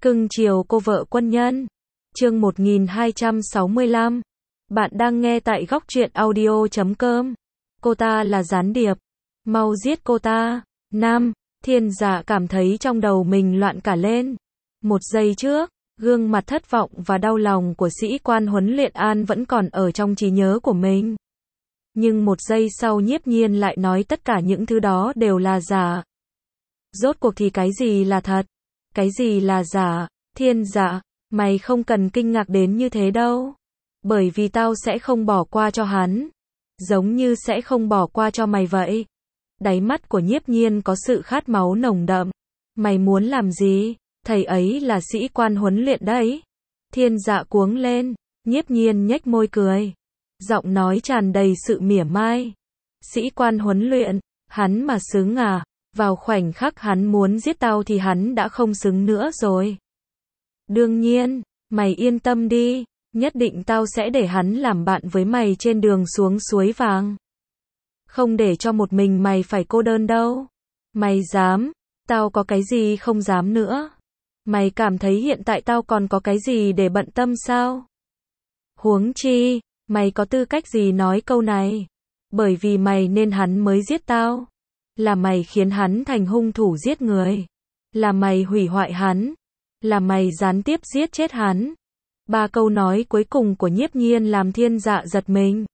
Cưng chiều cô vợ quân nhân. Chương 1265. Bạn đang nghe tại góc truyện audio.com. Cô ta là gián điệp. Mau giết cô ta. Nam, Thiên Dạ cảm thấy trong đầu mình loạn cả lên. Một giây trước, gương mặt thất vọng và đau lòng của sĩ quan huấn luyện An vẫn còn ở trong trí nhớ của mình. Nhưng một giây sau Nhiếp Nhiên lại nói tất cả những thứ đó đều là giả. Rốt cuộc thì cái gì là thật? Cái gì là giả? Thiên Dạ, mày không cần kinh ngạc đến như thế đâu. Bởi vì tao sẽ không bỏ qua cho hắn. Giống như sẽ không bỏ qua cho mày vậy. Đáy mắt của Nhiếp Nhiên có sự khát máu nồng đậm. Mày muốn làm gì? Thầy ấy là sĩ quan huấn luyện đấy. Thiên Dạ cuống lên. Nhiếp Nhiên nhếch môi cười. Giọng nói tràn đầy sự mỉa mai. Sĩ quan huấn luyện, hắn mà xứng à? Vào khoảnh khắc hắn muốn giết tao thì hắn đã không xứng nữa rồi. Đương nhiên, mày yên tâm đi, nhất định tao sẽ để hắn làm bạn với mày trên đường xuống suối vàng. Không để cho một mình mày phải cô đơn đâu. Mày dám, tao có cái gì không dám nữa. Mày cảm thấy hiện tại tao còn có cái gì để bận tâm sao? Huống chi, mày có tư cách gì nói câu này? Bởi vì mày nên hắn mới giết tao. Là mày khiến hắn thành hung thủ giết người. Là mày hủy hoại hắn. Là mày gián tiếp giết chết hắn. Ba câu nói cuối cùng của Nhiếp Nhiên làm Thiên Dạ giật mình.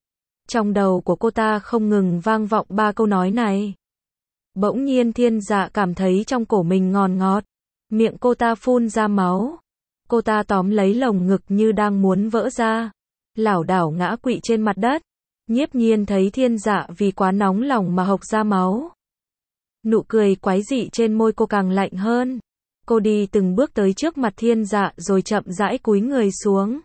Trong đầu của cô ta không ngừng vang vọng ba câu nói này. Bỗng nhiên Thiên Dạ cảm thấy trong cổ mình ngòn ngọt. Miệng cô ta phun ra máu. Cô ta tóm lấy lồng ngực như đang muốn vỡ ra. Lảo đảo ngã quỵ trên mặt đất. Nhiếp Nhiên thấy Thiên Dạ vì quá nóng lòng mà hộc ra máu. Nụ cười quái dị trên môi cô càng lạnh hơn. Cô đi từng bước tới trước mặt Thiên Dạ rồi chậm rãi cúi người xuống.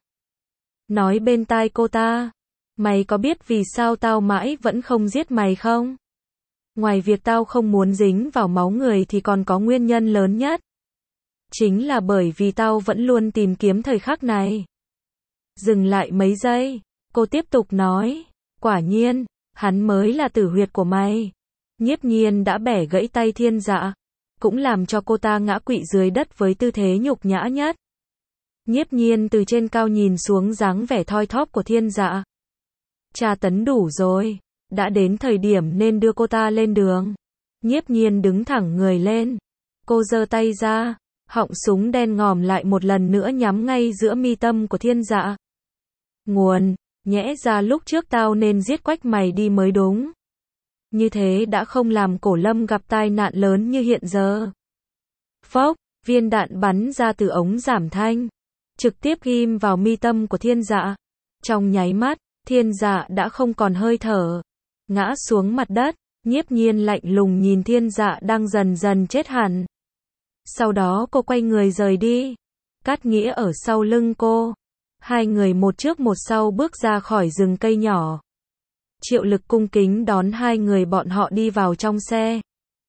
Nói bên tai cô ta. Mày có biết vì sao tao mãi vẫn không giết mày không? Ngoài việc tao không muốn dính vào máu người thì còn có nguyên nhân lớn nhất. Chính là bởi vì tao vẫn luôn tìm kiếm thời khắc này. Dừng lại mấy giây. Cô tiếp tục nói. Quả nhiên, hắn mới là tử huyệt của mày. Nhiếp Nhiên đã bẻ gãy tay Thiên Dạ. Cũng làm cho cô ta ngã quỵ dưới đất với tư thế nhục nhã nhất. Nhiếp Nhiên từ trên cao nhìn xuống dáng vẻ thoi thóp của Thiên Dạ. Tra tấn đủ rồi. Đã đến thời điểm nên đưa cô ta lên đường. Nhiếp Nhiên đứng thẳng người lên. Cô giơ tay ra. Họng súng đen ngòm lại một lần nữa nhắm ngay giữa mi tâm của Thiên Dạ. Nguồn. Nhẽ ra lúc trước tao nên giết quách mày đi mới đúng. Như thế đã không làm Cổ Lâm gặp tai nạn lớn như hiện giờ. Phốc, viên đạn bắn ra từ ống giảm thanh. Trực tiếp ghim vào mi tâm của Thiên Dạ. Trong nháy mắt, Thiên Dạ đã không còn hơi thở. Ngã xuống mặt đất, Nhiếp Nhiên lạnh lùng nhìn Thiên Dạ đang dần dần chết hẳn. Sau đó cô quay người rời đi. Cát Nghĩa ở sau lưng cô. Hai người một trước một sau bước ra khỏi rừng cây nhỏ. Triệu Lực cung kính đón hai người bọn họ đi vào trong xe.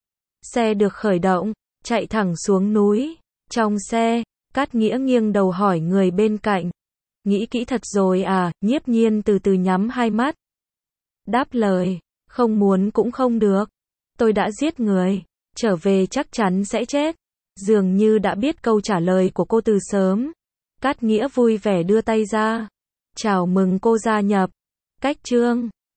Xe được khởi động, chạy thẳng xuống núi. Trong xe, Cát Nghĩa nghiêng đầu hỏi người bên cạnh. Nghĩ kỹ thật rồi à? Nhiếp Nhiên từ từ nhắm hai mắt. Đáp lời, không muốn cũng không được. Tôi đã giết người, trở về chắc chắn sẽ chết. Dường như đã biết câu trả lời của cô từ sớm. Cát Nghĩa vui vẻ đưa tay ra. Chào mừng cô gia nhập. Cách chương